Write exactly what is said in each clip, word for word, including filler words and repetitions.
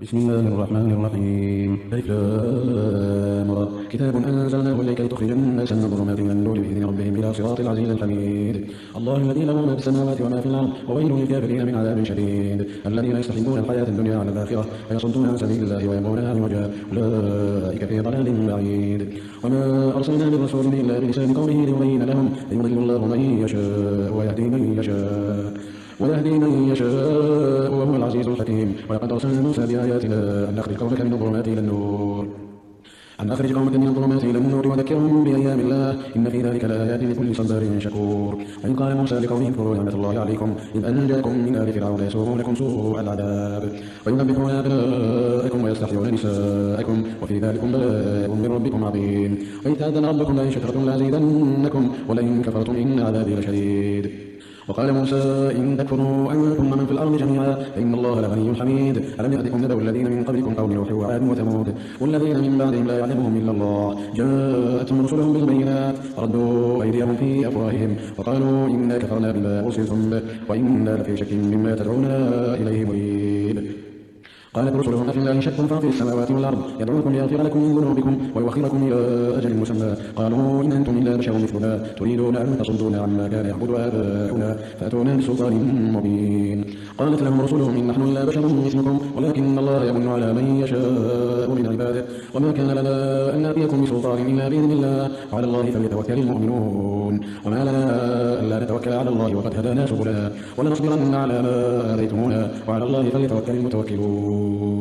بسم الله الرحمن الرحيم. ألف لام را. كتاب أنزلناه إليك لتخرج الناس من الظلمات إلى النور بإذن ربهم إلى صراط العزيز الحميد. الله الذي له ما في السماوات وما في الأرض وويل للكافرين من عذاب شديد. الذين يستحبون الحياة الدنيا على الآخرة ويصدون عن سبيل الله ويبغونها عوجا أولئك في ضلال بعيد. وما أرسلنا من رسول إلا بلسان قومه ليبين لهم فيضل الله من يشاء ويهدي من يشاء ويهدي من يشاء وهو العزيز الحكيم. ولقد أرسلنا موسى بآياتنا أن أخرج قومك من الظلمات إلى النور أن أخرج قومك من الظلمات إلى النور وذكرهم بأيام الله إن في ذلك لآيات لكل صبار شكور. وإن قال موسى لقومه اذكروا نعمة الله عليكم إذ أنجاكم من آل فرعون يسومونكم سوء العذاب ويذبحون أبناءكم ويستحيون نساءكم وفي ذلكم بلاء من ربكم عظيم. وإذ تأذن ربكم لئن شكرتم لأزيدنكم ولئن كفرتم إن عذابي لشديد. وقال موسى إن تكفروا أنتم ومن في الأرض جميعا فإن الله لغني حميد. ألم يأتكم نبأ الذين من قبلكم قوم نوح وعاد وثمود والذين من بعدهم لا يعلمهم إلا الله جاءتهم رسلهم بالبينات ردوا أيديهم في أفواههم وقالوا إنا كفرنا بما أرسلتم به وإنا لفي شك مما تدعونا إليه مريب. قالت رسلهم أفي الله شك فاطر السماوات والأرض يدعوكم ليغفر لكم من ذنوبكم ويؤخركم إلى أجل مسمى قالوا إن أنتم إلا بشر مثلنا تريدون أن تصدونا عما كان يعبد آباؤنا فأتونا بسلطان مبين. قالت لهم رسلهم إن نحن إلا بشر مثلكم ولكن الله يمن على من يشاء من عباده وما كان لنا أن نأتيكم بسلطان إلا بإذن الله وعلى الله فليتوكل المؤمنون. وما لنا ألا نتوكل على الله وقد هدانا سبلنا ولنصبرن على ما آذيتمونا وعلى الله فليتوكل المتوكلون.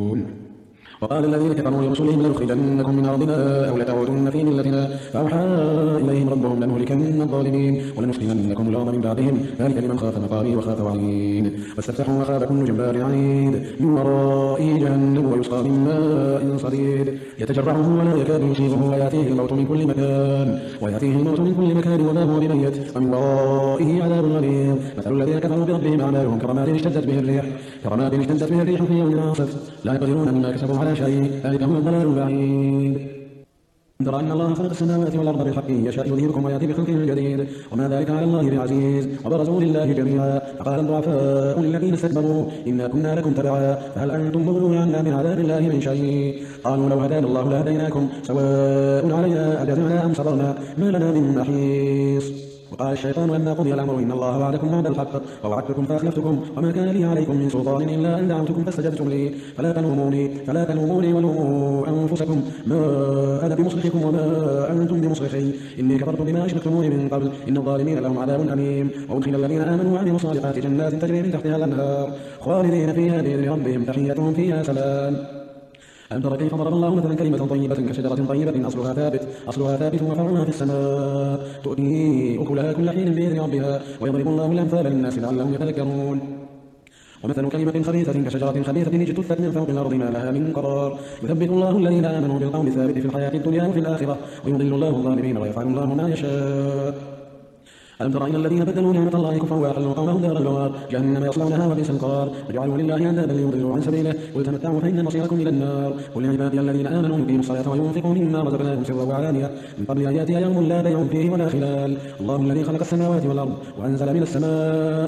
وقال الذين كفروا لرسلهم لنخرجنكم من أرضنا أو لتعودن في ملتنا فأوحى إليهم ربهم لنهلكن الظالمين ولنسكننكم الأرض من بعدهم ذلك لمن خاف مقامي وخاف وعيد. فاستفتحوا وخاب كل جبار عنيد من ورائه جهنم ويسقى من ماء صديد يتجرعه ولا يكاد يصيبه ويأتيه الموت من كل مكان ويأتيه الموت من كل مكان وما هو بميت ومن ورائه عذاب غليظ. مثل الذين كفروا بربهم أعمالهم كرماد اشتدت به الريح كرماد اشتدت به الريح في يوم عاصف لا يقدرون مما كسبوا على شيء ذلك هو الضلال البعيد. ترى أن الله خلق السماوات والأرض بالحق يشاء يذهبكم ويأتي بخلق جديد وما ذلك على الله بعزيز. وبرزوا لله جميعا فقال الضعفاء للذين استكبروا إنا كنا لكم تبعا فهل أنتم مغنون عنا من عذاب الله من شيء قالوا لو هدانا الله لهديناكم سواء علينا أجزعنا أم صبرنا ما لنا من محيص. وقال الشيطان لما قضي الأمر إن الله وعدكم وعد الحق ووعدتكم فأخلفتكم وما كان لي عليكم من سلطان إلا أن دعوتكم فاستجبتم لي فلا تلوموني فلا تلوموني ولوموا أنفسكم ما أنا بمصرخكم وما أنتم بمصرخي إني كفرت بما أشركتموني من قبل إن الظالمين لهم عذاب أليم. وأدخل الذين آمنوا وعملوا الصالحات جنات تجري من تحتها الأنهار خالدين فيها بإذن ربهم تحيتهم فيها سلام. ألم تر كيف ضرب الله مثلا كلمة طيبة كشجرة طيبة أصلها ثابت أصلها ثابت وفرعها في السماء تؤتي أكلها كل حين بإذن ربها ويضرب الله الأمثال للناس لعلهم يتذكرون. ومثل كلمة خبيثة كشجرة خبيثة اجتثت من فوق الأرض ما لها من قرار يثبت الله الذين آمنوا بالقول الثابت في الحياة الدنيا وفي الآخرة ويضل الله الظالمين ويفعل الله ما يشاء. ألم تر إلى الذين بدلوا نعمة الله كفرا وأحلوا قومهم دار البوار جهنم يصلونها وبئس القرار وجعلوا لله أندادا ليضلوا عن سبيله قل تمتعوا فإن مصيركم إلى النار. قل يا عبادي الذين آمنوا يقيموا الصلاة وينفقوا مما رزقناهم سرا وعلانية من قبل أن يأتي يوم لا بيع فيه ولا خلال. الله الذي خلق السماوات والأرض وأنزل من السماء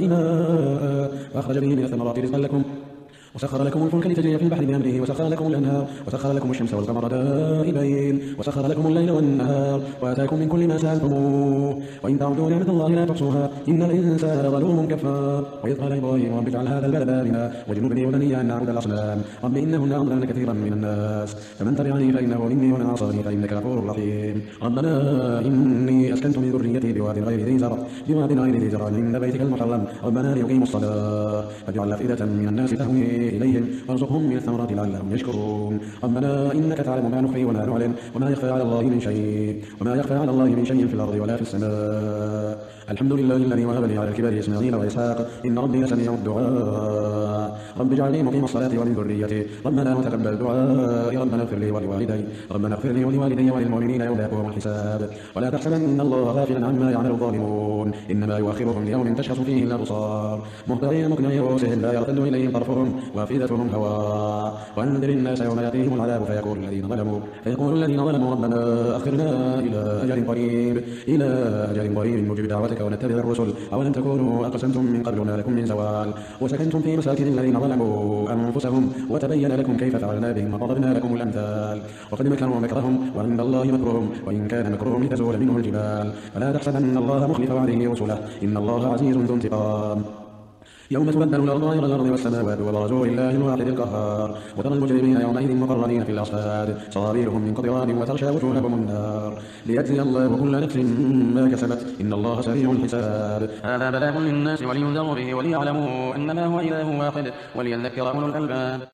ماء وأخرج به من الثمرات رزقا لكم وسخر لكم الفلك لتجري في البحر بأمره وسخر لكم الأنهار وسخر لكم الشمس والقمر دائبين وسخر لكم الليل والنهار وآتاكم من كل ما سألتموه وإن تعودوا نعمة الله لا تحصوها إن الإنسان لظلوم كفار. وإذ قال إبراهيم رب اجعل هذا البلد آمنا واجنبني وبني أن نعبد الأصنام رب إنهن أضللن كثيرا من الناس فمن تبعني فإنه مني ومن عصاني فإنك غفور رحيم. ربنا إني أسكنت من ذريتي بواد غير ذي زرع بواد غير ذي زرع عند بيتك المحرم ربنا ليقيموا الصلاة فاجعل أفئدة من الناس تهوي إليهم وارزقهم من الثمرات لعلهم يشكرون. ربنا إنك تعلم ما نخفي وما نعلن وما يخفى على الله من شيء وما يخفى على الله من شيء في الأرض ولا في السماء. الحمد لله الذي وهب لي على الكبر إسماعيل وإسحاق إن ربي لسميع الدعاء. رب اجعلني مقيم الصلاة ومن ذريتي ربنا وتقبل دعائي ربنا اغفر لي ولوالدي ربنا اغفر لي ولوالدي وللمؤمنين يوم يقوم الحساب. ولا تحسبن الله غافلا عما يعمل الظالمون إنما يؤخرهم ليوم تشخص فيه الأبصار مهطعين مقنعي رؤوسهم لا يرتد إليهم طرفهم وأفئدتهم هواء. وأنذر الناس يوم يأتيهم العذاب فيقول الذين ظلموا فيقول الذين ظلموا ربنا أخرنا إلى أجل قريب إلى أجل قريب نجب دعوتك ونتبع الرسل أولم تكونوا أقسمتم من قبل ما لكم من زوال وسكنتم في مساكن الذين ظلموا أنفسهم وتبين لكم كيف فعلنا بهم وضربنا لكم الأمثال وقد مكروا مكرهم وعند الله مكرهم وإن كان مكرهم لتزول منه الجبال فلا تحسبن الله مخلف وعده رسله إن الله عزيز ذو انتقام يوم تبدل الأرض غير الأرض والسماوات وبرزوا لله الواحد القهار وترى المجرمين يومئذ مقرنين في الأصفاد صرابيلهم من قطران وتغشى وجوههم النار ليجزي الله كل نفس ما كسبت إن الله سريع الحساب هذا بلاغ للناس ولينذروا به وليعلموا أنما هو إله واحد وليذكر أولو الألباب.